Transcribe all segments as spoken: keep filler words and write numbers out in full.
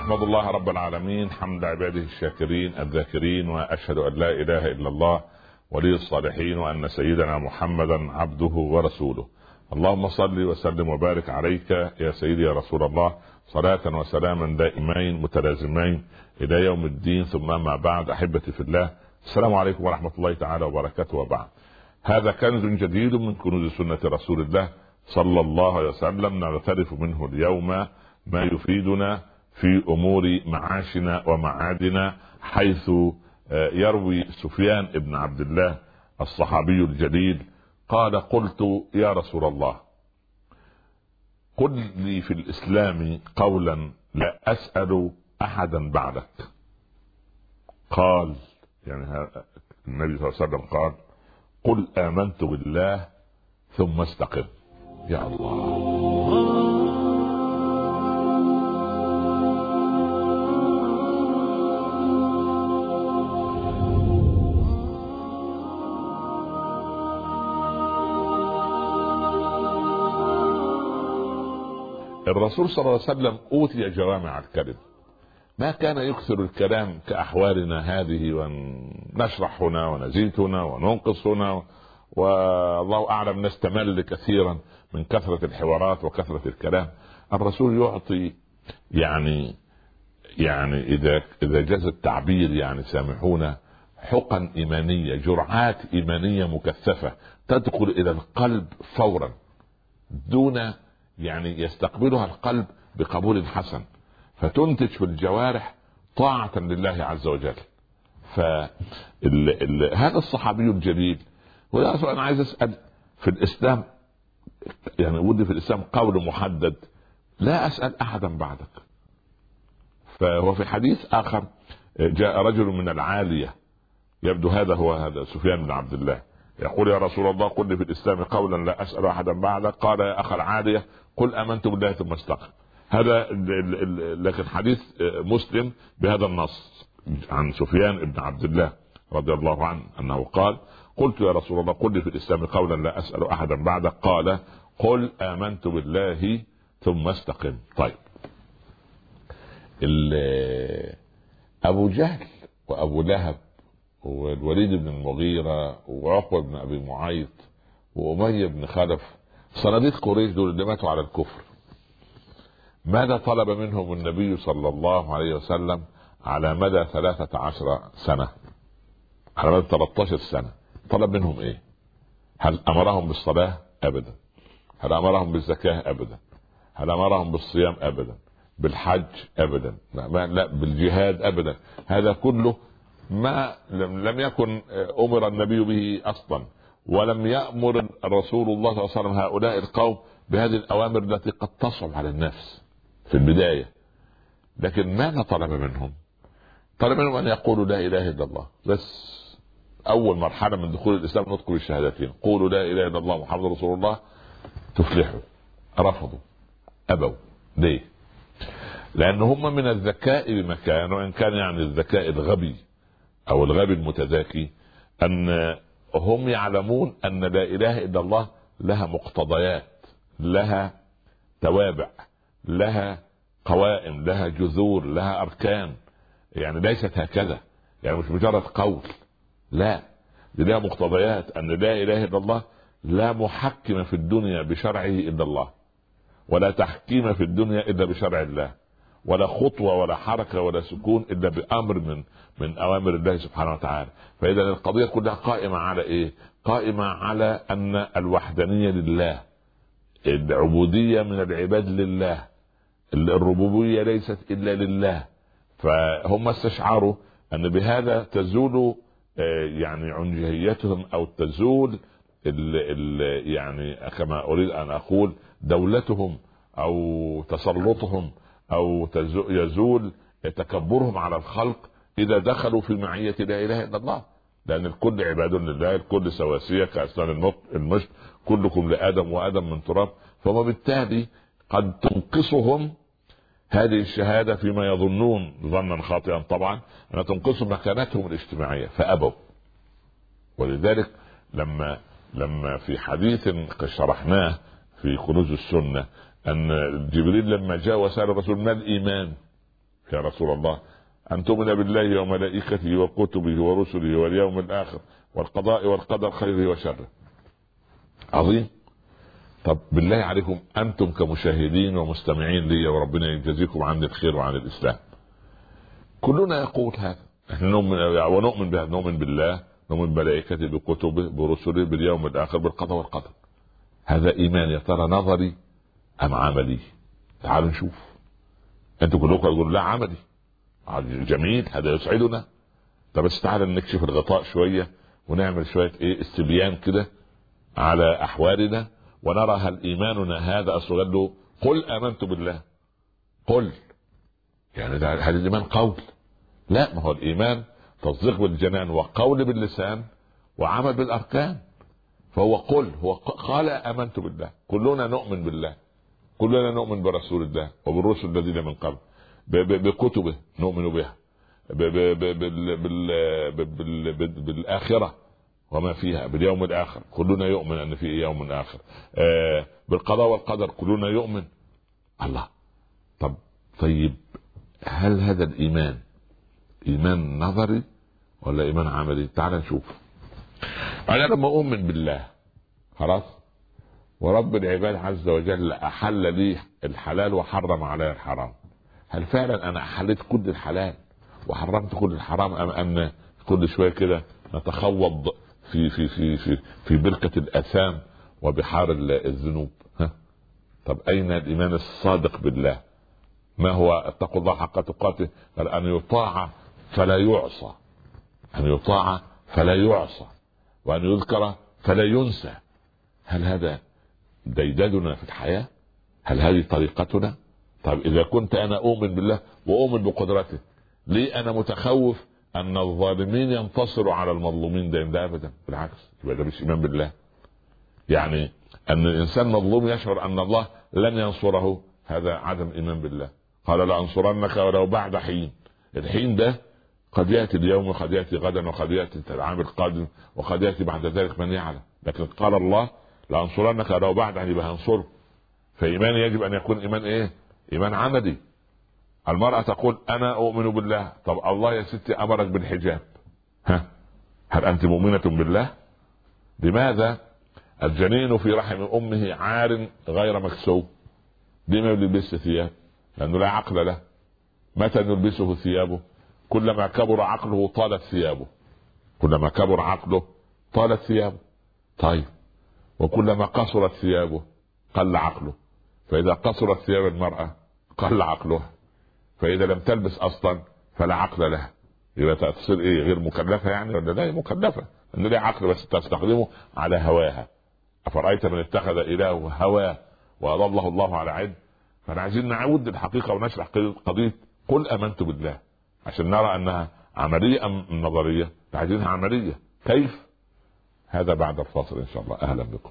أحمد الله رب العالمين حمد عباده الشاكرين الذاكرين، وأشهد أن لا إله إلا الله ولي الصالحين، وأن سيدنا محمدا عبده ورسوله. اللهم صل وسلم وبارك عليك يا سيدي يا رسول الله، صلاة وسلاما دائمين متلازمين إلى يوم الدين. ثم ما بعد، أحبتي في الله، السلام عليكم ورحمة الله تعالى وبركاته. وبعد، هذا كنز جديد من كنوز سنة رسول الله صلى الله عليه وسلم، نغترف منه اليوم ما يفيدنا في أمور معاشنا ومعادنا، حيث يروي سفيان بن عبد الله الصحابي الجليل قال: قلت يا رسول الله، قل لي في الإسلام قولا لا أسأل أحدا بعدك. قال يعني النبي صلى الله عليه وسلم قال: قل آمنت بالله ثم استقم. يا الله، الرسول صلى الله عليه وسلم أوتي جوامع الكلم، ما كان يكثر الكلام كأحوالنا هذه، ونشرح هنا ونزيد هنا وننقص هنا، والله أعلم نستمل كثيرا من كثرة الحوارات وكثرة الكلام. الرسول يعطي يعني يعني إذا إذا جاز التعبير، يعني سامحونا، حقن إيمانية، جرعات إيمانية مكثفة تدخل إلى القلب فورا، دون يعني يستقبلها القلب بقبول حسن، فتنتج في الجوارح طاعة لله عز وجل. فهذا الصحابي الجليل، وده أنا عايز أسأل في الإسلام، يعني ودي في الإسلام قول محدد لا أسأل أحدا بعدك. فهو في حديث آخر جاء رجل من العالية، يبدو هذا هو هذا سفيان بن عبد الله، يقول: يا رسول الله، قل لي في الإسلام قولا لا أسأل أحدا بعدك. قال: يا أخ العالية، قل آمنت بالله ثم استقم. هذا لكن حديث مسلم بهذا النص عن سفيان بن عبد الله رضي الله عنه أنه قال: قلت يا رسول الله، قل لي في الإسلام قولا لا أسأل أحدا بعدك. قال: قل آمنت بالله ثم استقم. طيب، أبو جهل وأبو لهب والوليد بن المغيرة وعقبة بن أبي معيط وأمية بن خلف، صناديق قريش دول اللي ماتوا على الكفر، ماذا طلب منهم النبي صلى الله عليه وسلم على مدى ثلاثة عشر سنة، على مدى ثلاثة عشر سنة؟ طلب منهم ايه؟ هل امرهم بالصلاة؟ ابدا. هل امرهم بالزكاة؟ ابدا. هل امرهم بالصيام؟ ابدا. بالحج؟ ابدا. ما لا بالجهاد؟ ابدا. هذا كله ما لم يكن امر النبي به اصلا، ولم يأمر الرسول الله صلى الله عليه وسلم هؤلاء القوم بهذه الأوامر التي قد تصعب على النفس في البداية. لكن ماذا طلب منهم؟ طلب منهم أن يقولوا لا إله إلا الله بس. أول مرحلة من دخول الإسلام نطق الشهادتين، قولوا لا إله إلا الله محمد رسول الله تفلحوا. رفضوا، أبوا. ليه؟ لأن هم من الذكاء بمكان، وإن كان يعني الذكاء الغبي أو الغبي المتذاكي، أن هم يعلمون أن لا إله إلا الله لها مقتضيات، لها توابع، لها قوائم، لها جذور، لها أركان، يعني ليست هكذا، يعني مش مجرد قول، لا، دي لها مقتضيات. أن لا إله إلا الله لا محكم في الدنيا بشرعه إلا الله، ولا تحكيم في الدنيا إلا بشرع الله، ولا خطوة ولا حركة ولا سكون إلا بأمر من من أوامر الله سبحانه وتعالى. فإذا القضية كلها قائمة على إيه؟ قائمة على أن الوحدانية لله، العبودية من العباد لله، الربوبية ليست إلا لله. فهم استشعروا أن بهذا تزول يعني عنجهيتهم، أو تزول ال ال يعني كما أريد أن أقول دولتهم أو تسلطهم، أو يزول تكبرهم على الخلق إذا دخلوا في معية لا إله إلا الله. لأن الكل عباد لله، الكل سواسية كأسنان المشط، كلكم لآدم وآدم من تراب. فبالتالي قد تنقصهم هذه الشهادة فيما يظنون ظنا خاطئا طبعا أن تنقصهم مكانتهم الاجتماعية، فأبوا. ولذلك لما لما في حديث شرحناه في كنوز السنة أن جبريل لما جاء وسأل الرسول ما الإيمان، يا رسول الله أن تؤمن بالله وملائكته وكتبه ورسله واليوم الآخر والقضاء والقدر خيره وشره. عظيم. طب بالله عليكم أنتم كمشاهدين ومستمعين لي وربنا يجزيكم عن الخير وعن الإسلام، كلنا يقول هذا، احنا نؤمن ونؤمن بها، نؤمن بالله، نؤمن بملائكته بكتبه برسله باليوم الآخر بالقضاء والقدر. هذا إيمان يا ترى نظري أم عملي؟ تعالوا نشوف. أنتم كلكم تقولوا لا عملي، جميل، هذا يسعدنا. طب بس تعالى نكشف الغطاء شوية ونعمل شوية ايه استبيان كده على أحوالنا ونرى هل إيماننا هذا أصل له قل آمنت بالله، قل يعني هذا الإيمان قول؟ لا، ما هو الإيمان تصديق بالجنان وقول باللسان وعمل بالأركان. فهو قل، هو قال آمنت بالله. كلنا نؤمن بالله، كلنا نؤمن برسول الله وبالرسل الذين من قبل، بكتبه نؤمن بها، بالآخرة وما فيها، باليوم الآخر كلنا يؤمن أن في يوم آخر، بالقضاء والقدر كلنا يؤمن. الله. طب طيب هل هذا الإيمان إيمان نظري ولا إيمان عملي؟ تعال نشوف. أنا لما أؤمن بالله خلاص ورب العباد عز وجل أحل لي الحلال وحرم علي الحرام، هل فعلا أنا أحلت كل الحلال وحرمت كل الحرام، أم أن كل شوية كده نتخوض في في في في في بركة الآثام وبحار الذنوب؟ ها؟ طب أين الإيمان الصادق بالله؟ ما هو اتقوا الله حق تقاته؟ قال أن يطاع فلا يعصى، أن يطاع فلا يعصى، وأن يذكر فلا ينسى. هل هذا ديدادنا في الحياة؟ هل هذه طريقتنا؟ طب إذا كنت أنا أؤمن بالله وأؤمن بقدرته، ليه أنا متخوف أن الظالمين ينتصروا على المظلومين؟ ده ده أبدا، بالعكس، يبقى ده مش إيمان بالله. يعني أن الإنسان مظلوم يشعر أن الله لن ينصره، هذا عدم إيمان بالله. قال لأنصرنك ولو بعد حين. الحين ده قد يأتي اليوم وقد يأتي غدا وقد يأتي العام القادم وقد يأتي بعد ذلك من يعلم، لكن قال الله لأنصرنك ولو بعد حين، يبقى هنصره. فإيمان يجب أن يكون إيمان إيه؟ إيمان عملي. المرأة تقول أنا أؤمن بالله، طب الله يا ستي أمرك بالحجاب، ها؟ هل أنت مؤمنة بالله؟ لماذا الجنين في رحم أمه عار غير مكسو؟ لما يلبس ثياب؟ لأنه لا عقل له. متى نلبسه ثيابه؟ كلما كبر عقله طالت ثيابه، كلما كبر عقله طالت ثيابه. طيب وكلما قصرت ثيابه قل عقله، فإذا قصرت ثياب المرأة قل عقلها، فإذا لم تلبس أصلا فلا عقل لها، يبقى تصير إيه؟ غير مكلفة يعني؟ ولا لا مكلفة، إنه لها عقل بس تستخدمه على هواها. أفرأيت من اتخذ إلهه هواه وأضله الله على علم؟ فاحنا عايزين نعود للحقيقة ونشرح قضية قل آمنت بالله عشان نرى أنها عملية أم نظرية. عايزينها عملية. كيف؟ هذا بعد الفاصل إن شاء الله. أهلا بكم،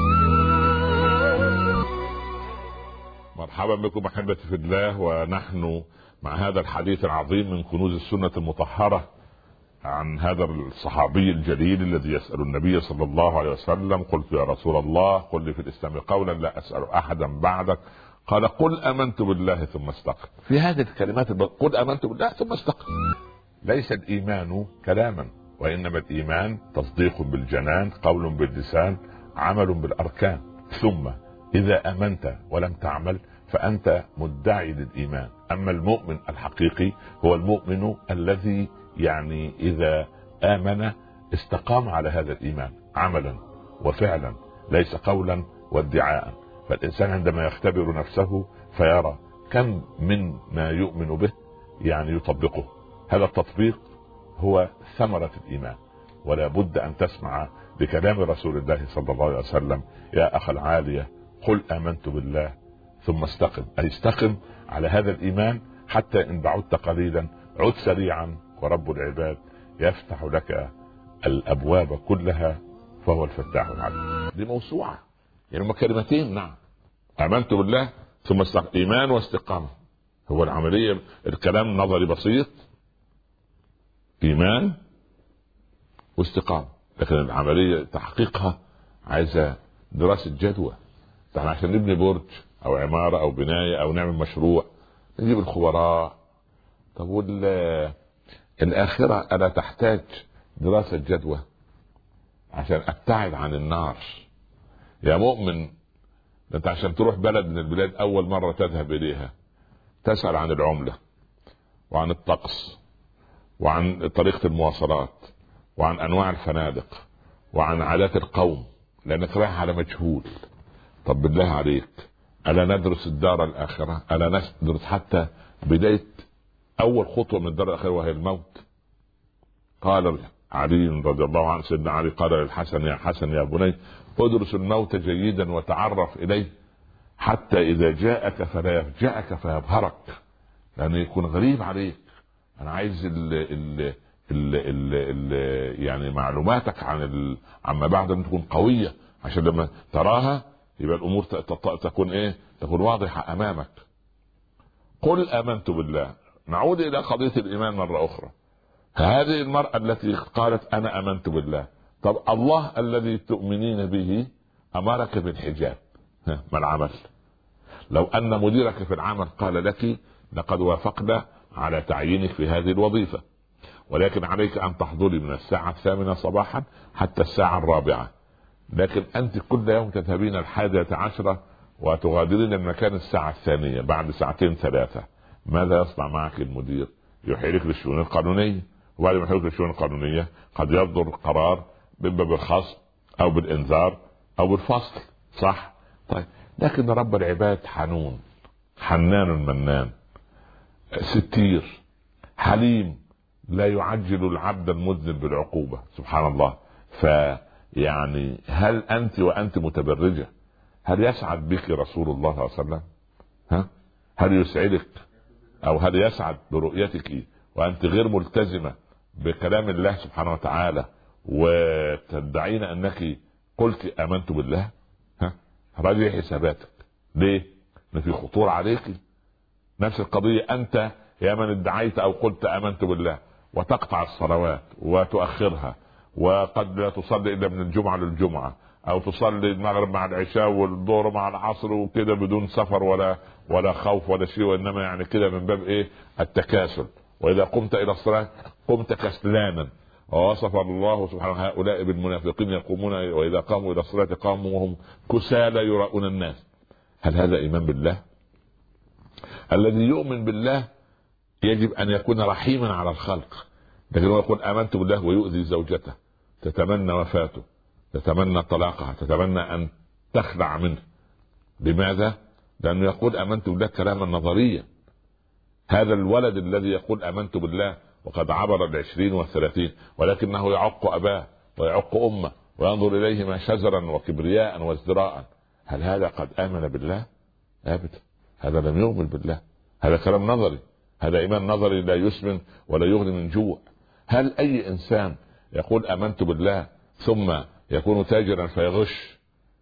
مرحبا بكم أحبتي في الله، ونحن مع هذا الحديث العظيم من كنوز السنة المطهرة عن هذا الصحابي الجليل الذي يسأل النبي صلى الله عليه وسلم قلت يا رسول الله قل لي في الإسلام قولا لا أسأل أحدا بعدك، قال قل آمنت بالله ثم استقم. في هذه الكلمات قل آمنت بالله ثم استقم. ليس الإيمان كلاما، وإنما الإيمان تصديق بالجنان، قول باللسان، عمل بالأركان. ثم إذا آمنت ولم تعمل فأنت مدعي للإيمان. أما المؤمن الحقيقي هو المؤمن الذي يعني إذا آمن استقام على هذا الإيمان عملا وفعلا، ليس قولا وادعاء. فالإنسان عندما يختبر نفسه فيرى كم من ما يؤمن به يعني يطبقه. هذا التطبيق هو ثمرة الإيمان. ولا بد أن تسمع بكلام رسول الله صلى الله عليه وسلم يا أخ العالية قل آمنت بالله ثم استقم، أي استقم على هذا الإيمان حتى إن بعدت قليلا عد سريعا، ورب العباد يفتح لك الأبواب كلها فهو الفتاح العليم. دي موسوعة يعني هما كلمتين. نعم، آمنت بالله ثم استقم، إيمان واستقامة. هو العملية الكلام نظري بسيط، إيمان واستقامة، لكن العملية تحقيقها عايزة دراسة جدوى. عشان نبني برج أو عمارة أو بناية أو نعمل مشروع نجيب الخبراء طب والآخرة ألا تحتاج دراسة جدوى عشان أبتعد عن النار؟ يا مؤمن، أنت عشان تروح بلد من البلاد أول مرة تذهب إليها تسأل عن العملة وعن الطقس وعن طريقة المواصلات وعن أنواع الفنادق وعن عادات القوم، لأنك رايح على مجهول. طب بالله عليك، ألا ندرس الدار الآخرة؟ ألا ندرس حتى بداية أول خطوة من الدار الآخرة وهي الموت؟ قال علي رضي الله عنه، سيدنا علي قال للحسن: يا حسن يا بني، ادرس الموت جيدا وتعرف إليه حتى إذا جاءك فلا يفجأك فيبهرك، لأنه يكون غريب عليك. أنا عايز ال ال ال ال ال يعني معلوماتك عن ال عما بعد أن تكون قوية، عشان لما تراها يبقى الأمور تكون إيه؟ تكون واضحة أمامك. قل آمنت بالله. نعود إلى قضية الإيمان مرة أخرى. هذه المرأة التي قالت أنا آمنت بالله، طب الله الذي تؤمنين به أمرك بالحجاب، ما العمل؟ لو أن مديرك في العمل قال لك لقد وافقنا على تعيينك في هذه الوظيفة، ولكن عليك أن تحضري من الساعة الثامنة صباحا حتى الساعة الرابعة، لكن أنت كل يوم تذهبين الحادية عشرة وتغادرين المكان الساعة الثانية بعد ساعتين ثلاثة، ماذا يصنع معك المدير؟ يحيلك للشؤون القانونية، وبعد ما يحيلك للشؤون القانونية قد يصدر قرار إما بالخصم أو بالإنذار أو بالفصل، صح؟ طيب، لكن رب العباد حنون، حنان منان، ستير، حليم، لا يعجل العبد المذنب بالعقوبة، سبحان الله. فيعني هل أنت وأنت متبرجة هل يسعد بك رسول الله صلى الله عليه وسلم؟ ها؟ هل يسعدك أو هل يسعد برؤيتك وأنت غير ملتزمة بكلام الله سبحانه وتعالى وتدعين أنك قلت آمنت بالله؟ ها؟ راجع حساباتك. ليه؟ إن في خطورة عليك. نفس القضية أنت يا من ادعيت أو قلت آمنت بالله وتقطع الصلوات وتؤخرها، وقد لا تصلي إلا من الجمعة للجمعة، أو تصلي المغرب مع العشاء والظهر مع العصر وكده بدون سفر ولا ولا خوف ولا شيء، وإنما يعني كده من باب إيه؟ التكاسل. وإذا قمت إلى الصلاة قمت كسلانا، ووصف الله سبحانه هؤلاء بالمنافقين يقومون وإذا قاموا إلى الصلاة قاموا وهم كسالى يراؤون الناس. هل هذا إيمان بالله؟ الذي يؤمن بالله يجب أن يكون رحيما على الخلق، لكن هو يقول آمنت بالله ويؤذي زوجته، تتمنى وفاته، تتمنى طلاقها، تتمنى أن تخلع منه. لماذا؟ لأنه يقول آمنت بالله كلاما نظريا. هذا الولد الذي يقول آمنت بالله وقد عبر العشرين والثلاثين ولكنه يعق أباه ويعق أمه وينظر إليهما شزرا وكبرياء وازدراء، هل هذا قد آمن بالله؟ أبدا، هذا لم يؤمن بالله، هذا كلام نظري، هذا إيمان نظري لا يسمن ولا يغني من جوع. هل أي إنسان يقول آمنت بالله ثم يكون تاجرا فيغش،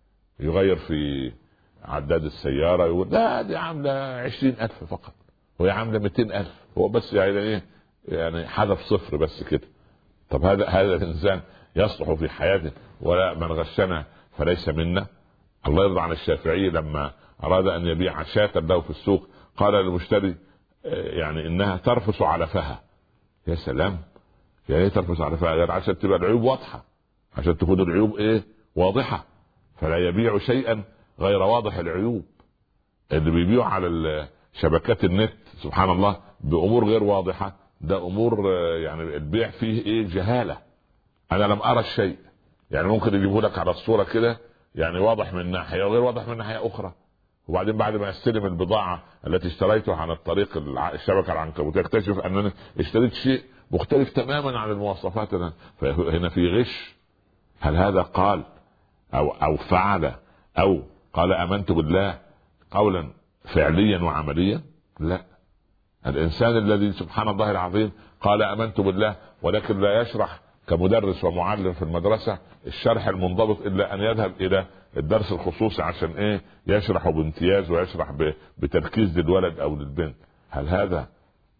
يغير في عداد السيارة يقول لا دي عاملة عشرين ألف فقط وهي عاملة مئتين ألف، هو بس يعني إيه؟ يعني حذف صفر بس كده. طب هذا هذا الإنسان يصلح في حياته؟ ولا من غشنا فليس منا. الله يرضى عن الشافعي لما أراد أن يبيع شاة له في السوق قال للمشتري يعني إنها ترفس على فها. يا سلام، يعني ايه ترفس على فها؟ يعني عشان تبقى العيوب واضحة، عشان تكون العيوب ايه؟ واضحة. فلا يبيع شيئا غير واضح العيوب. اللي بيبيع على شبكات النت سبحان الله بأمور غير واضحة، ده أمور يعني البيع فيه ايه؟ جهالة. أنا لم أرى الشيء، يعني ممكن يجيبه لك على الصورة كده يعني واضح من ناحية وغير واضح من ناحية أخرى، وبعدين بعد ما استلم البضاعة التي اشتريتها عن الطريق الشبكة العنكبوتية اكتشف أنني اشتريت شيء مختلف تماما عن المواصفات. فهنا في غش. هل هذا قال أو أو فعل أو قال آمنت بالله قولا فعليا وعمليا؟ لا. الإنسان الذي سبحان الله العظيم قال آمنت بالله ولكن لا يشرح كمدرس ومعلم في المدرسة الشرح المنضبط إلا أن يذهب إلى الدرس الخصوصي عشان إيه؟ يشرح بامتياز ويشرح بتركيز للولد أو للبنت. هل هذا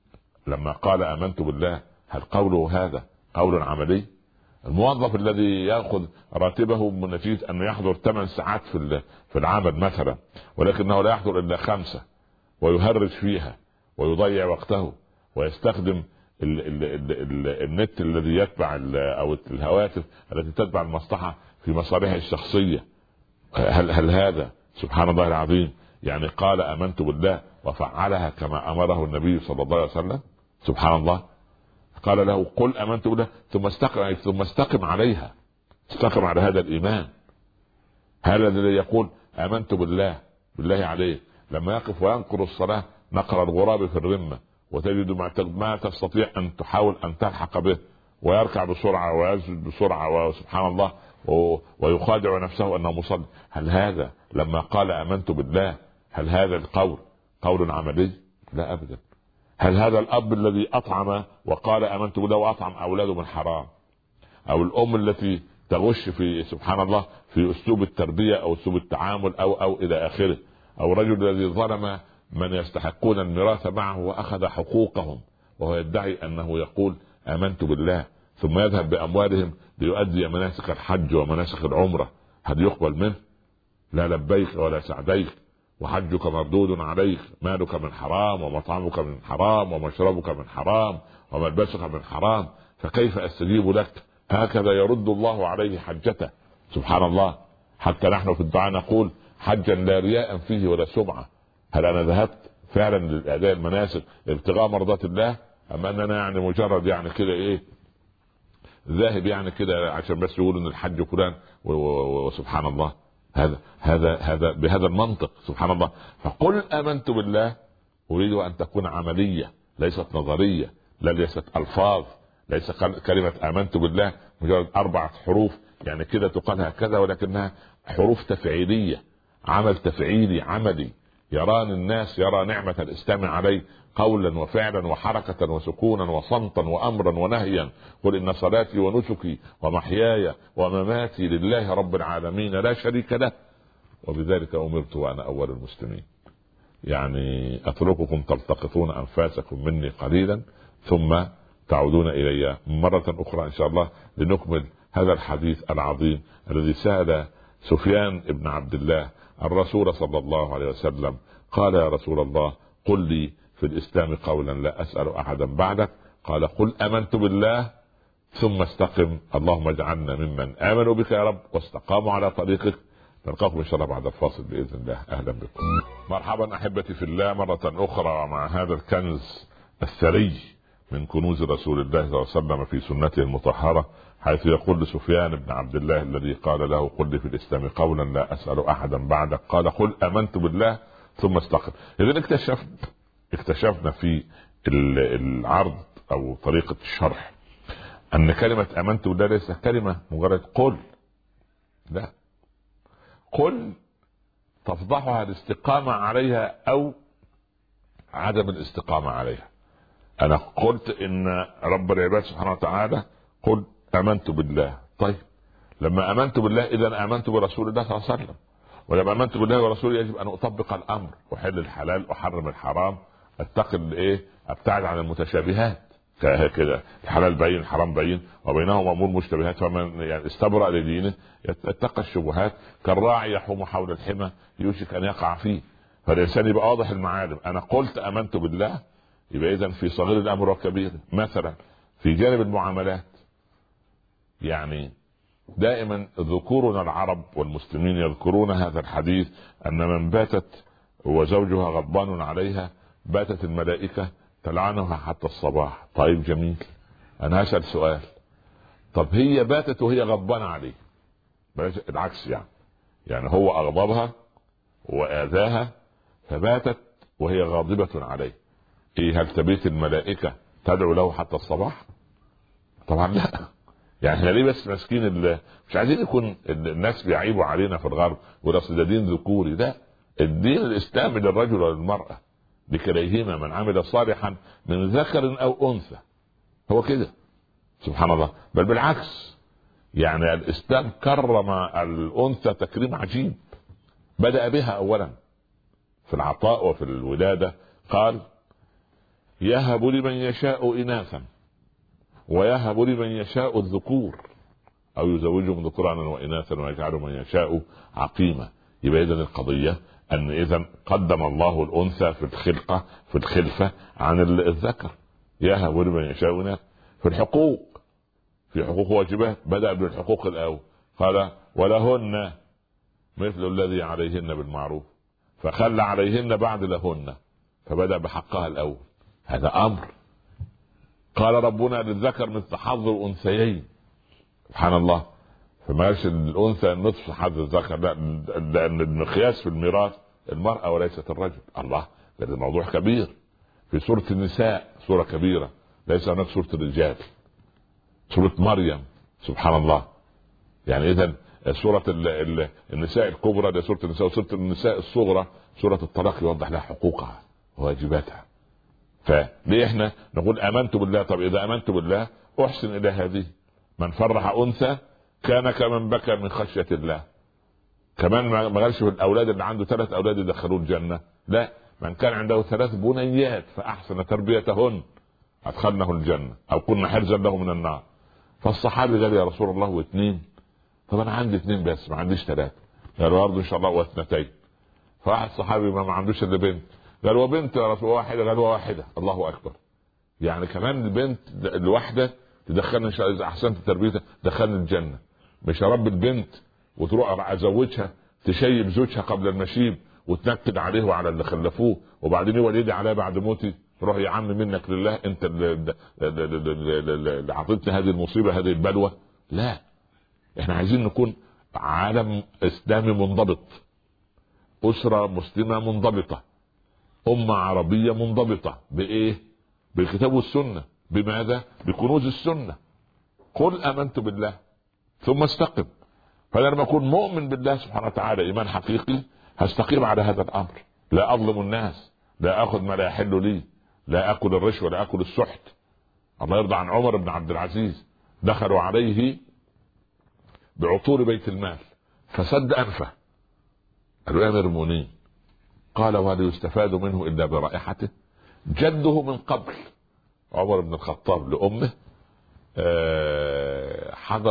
لما قال آمنت بالله هل قوله هذا قول عملي؟ الموظف الذي يأخذ راتبه من نتيجة أنه يحضر ثمان ساعات في في العمل مثلا ولكنه لا يحضر إلا خمسة ويهرج فيها ويضيع وقته ويستخدم ال ال ال ال النت الذي يتبع او الهواتف التي تتبع المصلحة في مصالحه الشخصية. هل هل هذا سبحان الله العظيم يعني قال آمنت بالله وفعلها كما أمره النبي صلى الله عليه وسلم؟ سبحان الله. قال له قل آمنت بالله ثم استقم ثم استقم عليها، استقم على هذا الإيمان. هذا الذي يقول آمنت بالله بالله عليه لما يقف وينقر الصلاة نقر الغراب في الرمة، وتجد ما تستطيع أن تحاول أن تلحق به، ويركع بسرعة ويسجد بسرعة وسبحان الله ويخادع نفسه أنه مصلي. هل هذا لما قال آمنت بالله هل هذا القول قول عملي؟ لا أبدا. هل هذا الأب الذي أطعم وقال آمنت بالله وأطعم أولاده من حرام، أو الأم التي تغش في سبحان الله في أسلوب التربية أو أسلوب التعامل أو أو إلى آخره، أو الرجل الذي ظلم من يستحقون الميراث معه وأخذ حقوقهم وهو يدعي أنه يقول آمنت بالله ثم يذهب بأموالهم ليؤدي مناسك الحج ومناسك العمرة، هل يقبل منه؟ لا لبيك ولا سعديك، وحجك مردود عليك، مالك من حرام ومطعمك من حرام ومشربك من حرام وملبسك من حرام، فكيف أستجيب لك؟ هكذا يرد الله عليه حجته سبحان الله. حتى نحن في الدعاء نقول حجا لا رياء فيه ولا سمعة. هل أنا ذهبت فعلا للأداء المناسك ابتغاء مرضات الله، أم أننا يعني مجرد يعني كده إيه ذاهب يعني كده عشان بس يقول ان الحج فلان وسبحان الله؟ هذا هذا هذا بهذا المنطق سبحان الله. فقل آمنت بالله أريد أن تكون عملية ليست نظرية، لا ليست ألفاظ، ليس كلمة آمنت بالله مجرد أربعة حروف يعني كده تقال هكذا، ولكنها حروف تفعيلية، عمل تفعيلي عملي يران الناس، يرى نعمة الإسلام عليه قولا وفعلا وحركة وسكونا وصمتا وأمرا ونهيا. قل إن صلاتي ونسكي ومحياي ومماتي لله رب العالمين لا شريك له وبذلك أمرت وأنا أول المسلمين. يعني أترككم تلتقطون أنفاسكم مني قليلا ثم تعودون إلي مرة أخرى إن شاء الله لنكمل هذا الحديث العظيم الذي سأل سفيان بن عبد الله الرسول صلى الله عليه وسلم قال يا رسول الله قل لي في الإسلام قولا لا أسأل أحدا بعدك، قال قل آمنت بالله ثم استقم، اللهم اجعلنا ممن آمنوا بك يا رب واستقاموا على طريقك. نلقاكم إن شاء الله بعد الفاصل بإذن الله. أهلا بكم. مرحبا أحبتي في الله مرة أخرى مع هذا الكنز الثري من كنوز رسول الله صلى الله عليه وسلم في سنته المطهرة، حيث يقول لسفيان بن عبد الله الذي قال له قل لي في الإسلام قولا لا أسأل أحدا بعدك، قال قل آمنت بالله ثم استقم. إذن اكتشفت اكتشفنا في العرض أو طريقة الشرح أن كلمة آمنت بالله ليس كلمة مجرد قل، لا، قل تفضحها الاستقامة عليها أو عدم الاستقامة عليها. أنا قلت إن رب العباد سبحانه وتعالى قل آمنت بالله، طيب لما آمنت بالله إذا آمنت برسول الله صلى الله عليه وسلم، ولما آمنت بالله ورسوله يجب أن أطبق الأمر، أحل الحلال أحرم الحرام، أتقي الإيه أبتعد عن المتشابهات كده، الحلال بين الحرام بين وبينهما أمور مشتبهات، فمن يعني استبرأ لدينه يتقى الشبهات. كالراعي يحوم حول الحمى يوشك أن يقع فيه، فالإنسان يبقى واضح المعالم. أنا قلت آمنت بالله يبقى إذن في صغير الأمر وكبير. مثلا في جانب المعاملات، يعني دائما ذكورنا العرب والمسلمين يذكرون هذا الحديث أن من باتت وزوجها غضبان عليها باتت الملائكة تلعنها حتى الصباح. طيب جميل، أنا هسأل سؤال، طب هي باتت وهي غضبانة عليه، العكس يعني يعني هو أغضبها وآذاها فباتت وهي غاضبة عليه، إيه هل تبيت الملائكة تدعو له حتى الصباح؟ طبعا لا. يعني احنا ليه بس ماسكين مش عايزين يكون الناس بيعيبوا علينا في الغرب ورصد ده دين ذكوري؟ لا، الدين الإسلامي للرجل والمرأة لكليهما من عمل صالحا من ذكر أو أنثى، هو كده سبحان الله. بل بالعكس، يعني الإسلام كرم الأنثى تكريم عجيب، بدأ بها أولا في العطاء وفي الولادة، قال يهب لمن يشاء إناثا ويهب لمن يشاء الذكور أو يزوجهم ذكرانا وإناثا ويجعل من يشاء عقيما. يبقى إذن القضية أن إذن قدم الله الأنثى في الخلقة في الخلفة عن الذكر. يهب لمن يشاء إناثا. في الحقوق، في حقوق واجبات بدأ بالحقوق الأول، قال ولهن مثل الذي عليهن بالمعروف، فخلى عليهن بعد لهن، فبدأ بحقها الأول. هذا أمر. قال ربنا للذكر مثل حظ الأنثيين، سبحان الله، فما قالش الأنثى نصف حظ الذكر، لا، لأن المقياس في الميراث المرأة وليست الرجل. الله، هذا موضوع كبير. في سورة النساء سورة كبيرة، ليس هناك سورة الرجال، سورة مريم، سبحان الله. يعني إذن سورة النساء الكبرى ده سورة النساء، وسورة النساء الصغرى سورة الطلاق يوضح لها حقوقها وواجباتها. فليه احنا نقول آمنت بالله؟ طب إذا آمنت بالله أحسن إلى هذه. من فرح أنثى كان كمن بكى من خشية الله. كمان ما قالش في الأولاد اللي عنده ثلاث أولاد يدخلوا الجنة، لا، من كان عنده ثلاث بنيات فأحسن تربيتهن أدخلنه الجنة أو كنا حرزا له من النار. فالصحابي قال يا رسول الله واثنين؟ طب أنا عندي اثنين بس، ما عنديش ثلاثة. قال برضه إن شاء الله واثنتين. فواحد صحابي ما, ما عندوش إلا بنت، قال وبنت يا رسول الله؟ واحدة. قال واحدة. الله أكبر. يعني كمان البنت الواحدة تدخلني إن شاء الله، إذا أحسنت تربيتها دخلني الجنة. مش هرب البنت وتروح ازوجها تشيب زوجها قبل المشيب وتنكد عليه وعلى اللي خلفوه، وبعدين يولدي عليها بعد موتي، روح يا عم منك لله، انت اللي عطيتني هذه المصيبه هذه البلوى. لا، احنا عايزين نكون عالم اسلامي منضبط، اسره مسلمه منضبطه، امه عربيه منضبطه. بايه؟ بالكتاب والسنه. بماذا؟ بكنوز السنه. قل امنت بالله ثم استقم. فانا لما اكون مؤمن بالله سبحانه وتعالى ايمان حقيقي هستقيم على هذا الامر. لا اظلم الناس، لا اخذ ما لا يحل لي، لا اكل الرشوه، لا اكل السحت. الله يرضى عن عمر بن عبد العزيز، دخلوا عليه بعطور بيت المال فسد انفه. قالوا يا امير المؤمنين، قال وهل يستفاد منه الا برائحته؟ جده من قبل عمر بن الخطاب لامه حضر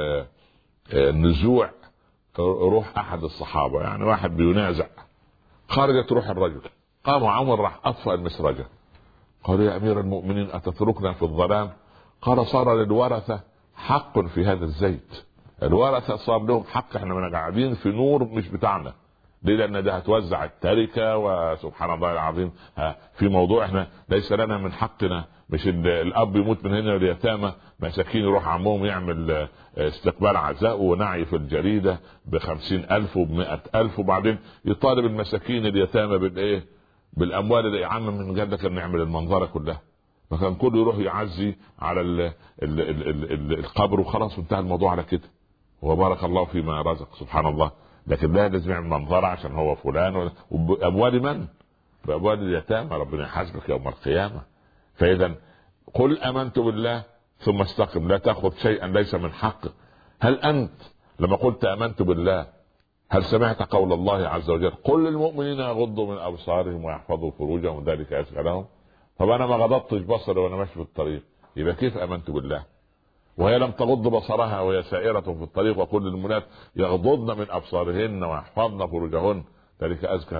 نزوع روح احد الصحابه، يعني واحد بينازع، خرجت روح الرجل، قام عمر راح اطفأ المسرجه. قال يا امير المؤمنين اتتركنا في الظلام؟ قال صار للورثه حق في هذا الزيت. الورثه صار لهم حق، احنا من قاعدين في نور مش بتاعنا. ليه؟ لان ده هتوزع التركه، وسبحان الله العظيم في موضوع احنا ليس لنا من حقنا. مش الاب يموت من هنا اليتامى مساكين يروح عمهم يعمل استقبال عزاء ونعي في الجريده بخمسين الف وبمائة الف، وبعدين يطالب المساكين اليتامى بالايه؟ بالاموال اللي يعمم من جدك ان نعمل المنظره كلها. فكان كله يروح يعزي على ال ال ال ال ال القبر وخلاص انتهى الموضوع على كده، وبارك الله فيما رزق، سبحان الله. لكن لا، لازم يعمل منظره عشان هو فلان. وباموال من؟ باموال اليتامى، ربنا يحاسبك يوم القيامه. فاذا قل امنت بالله ثم استقم، لا تاخذ شيئا ليس من حقك. هل انت لما قلت امنت بالله هل سمعت قول الله عز وجل قل للمؤمنين يغضوا من ابصارهم ويحفظوا فروجهم ذلك ازكى لهم؟ طب انا ما غضضتش بصري وانا ماشي في الطريق، يبقى كيف امنت بالله؟ وهي لم تغض بصرها وهي سائرة في الطريق، وكل المؤمنات يغضضن من ابصارهن ويحفظن فروجهن ذلك ازكى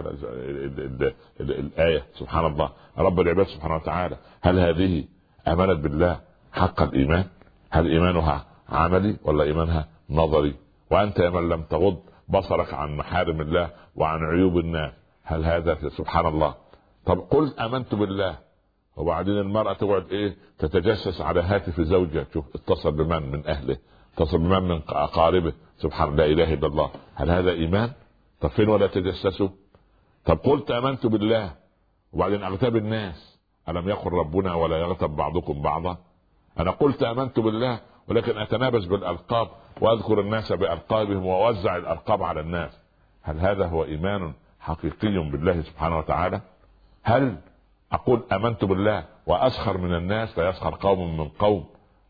الايه. سبحان الله، رب العباد سبحانه وتعالى. هل هذه امنت بالله حق الايمان؟ هل ايمانها عملي ولا ايمانها نظري؟ وانت يا من لم تغض بصرك عن محارم الله وعن عيوب الناس، هل هذا في سبحان الله؟ طب قل امنت بالله، وبعدين المرأة تقعد ايه؟ تتجسس على هاتف زوجها، شوف اتصل بمن من اهله، اتصل بمن من اقاربه، سبحان لا اله الا الله. هل هذا ايمان؟ طب فين ولا تجسسوا؟ طب قلت امنت بالله وبعدين اغتاب الناس، الم يقل ربنا ولا يغتب بعضكم بعضا؟ انا قلت امنت بالله ولكن اتنابز بالالقاب واذكر الناس بالقابهم واوزع الالقاب على الناس. هل هذا هو ايمان حقيقي بالله سبحانه وتعالى؟ هل اقول امنت بالله واسخر من الناس؟ لا يسخر قوم من قوم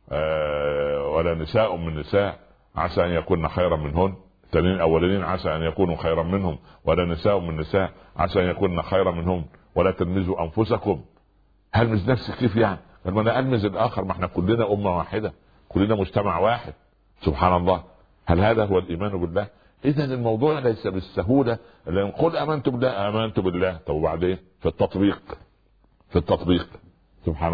آه ولا نساء من نساء عسى ان يكون خيرا منهن، التانيين الاولين عسى ان يكونوا خيرا منهم، ولا نساء من نساء عسى ان يكون خيرا منهم، ولا تلمزوا انفسكم. هلمز نفسي كيف يعني؟ لما انا المز الاخر، ما احنا كلنا امه واحده، كلنا مجتمع واحد، سبحان الله. هل هذا هو الايمان بالله؟ اذا الموضوع ليس بالسهوله اللي نقول امنت بالله امنت بالله. طب وبعدين في التطبيق، في التطبيق سبحان الله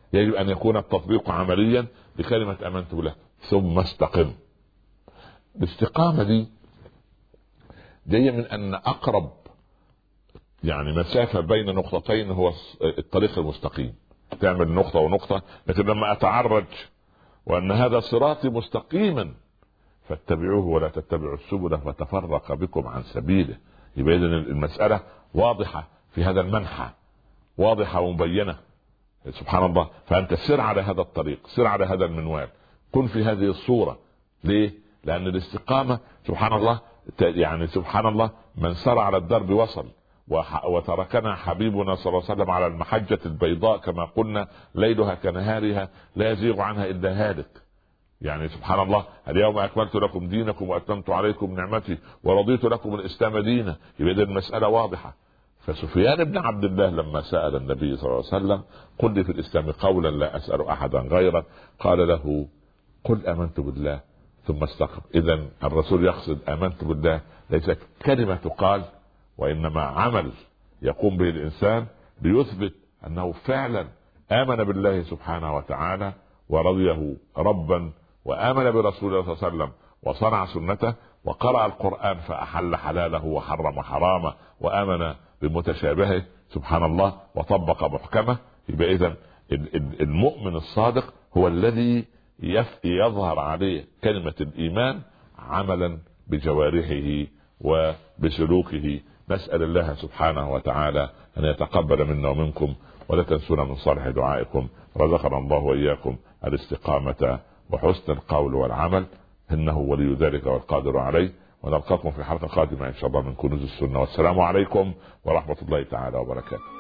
يجب ان يكون التطبيق عمليا لكلمة امنت بالله ثم استقم. الاستقامة دي جاية من ان اقرب يعني مسافة بين نقطتين هو الطريق المستقيم، تعمل نقطة ونقطة. لكن لما اتعرج وان هذا صراطي مستقيما فاتبعوه ولا تتبعوا السبل فتفرق بكم عن سبيله، يبقى اذن المسألة واضحة في هذا المنحى، واضحة ومبينة. سبحان الله. فانت سر على هذا الطريق، سر على هذا المنوال، كن في هذه الصورة. ليه؟ لان الاستقامة سبحان الله يعني سبحان الله من سر على الدرب وصل، وتركنا حبيبنا صلى الله عليه وسلم على المحجة البيضاء كما قلنا ليلها كنهارها لا يزيغ عنها الا هالك. يعني سبحان الله اليوم اكملت لكم دينكم واتممت عليكم نعمتي ورضيت لكم الاسلام دينا. يبقى المسألة واضحة. فسفيان بن عبد الله لما سأل النبي صلى الله عليه وسلم قل لي في الاسلام قولا لا اسأل احدا غيره، قال له قل امنت بالله ثم استقم. اذا الرسول يقصد امنت بالله ليست كلمة تقال، وانما عمل يقوم به الانسان ليثبت انه فعلا امن بالله سبحانه وتعالى ورضيه ربا، وامن برسول الله صلى الله عليه وسلم وصنع سنته، وقرأ القرآن فاحل حلاله وحرم حرامه، وامن بمتشابهه سبحان الله وطبق محكمه. يبقى اذا المؤمن الصادق هو الذي يظهر عليه كلمة الايمان عملا بجوارحه وبسلوكه. نسأل الله سبحانه وتعالى ان يتقبل منا ومنكم، ولا تنسونا من صالح دعائكم. رزقنا الله واياكم الاستقامة وحسن القول والعمل، انه ولي ذلك والقادر عليه. ونلقاكم في حلقة قادمة ان شاء الله من كنوز السنة، والسلام عليكم ورحمة الله تعالى وبركاته.